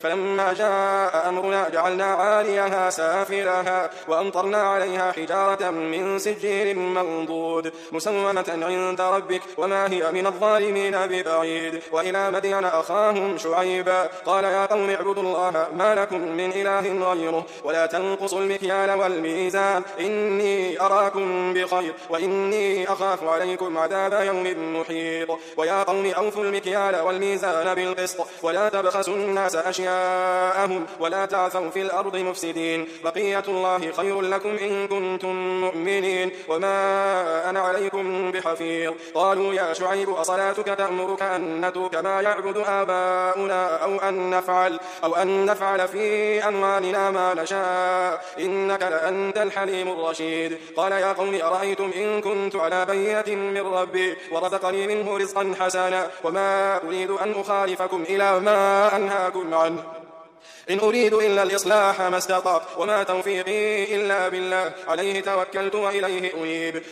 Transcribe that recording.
فلما جاء أمرنا جعلنا عاليها سافلها وأمطرنا عليها حجارة من سجيل منضود مسومة عند ربك وما هي من الظالمين ببعيد. وإلى مدين أخاهم شعيبا قال يا قوم اعبدوا الله ما لكم من إله غيره ولا تنقصوا المكيال والميزان إني أراكم بخير وإني أخاف عليكم عذاب يوم محيط. ويا قوم أوفوا المكيال والميزان بالقسط ولا تبخسوا الناس أشياءهم ولا تعثوا في الأرض مفسدين بقية الله خير لكم إن كنتم مؤمنين وما أنا عليكم بحفيظ. قالوا يا شعيب أصلاتك تأمرك أن نترك ما يعبد آباؤنا أو أن نفعل في أموالنا ما نشاء إنك لأنت الحليم الرشيد. قال يا قوم أرأيتم إن كنت على بينة من ربي ورزقني منه رزقا حسنا وما أريد أن أخالفكم إلى ما أنهاكم عنه إن أريد إلا الإصلاح ما استطعت وما توفيقي إلا بالله عليه توكلت وإليه أنيب.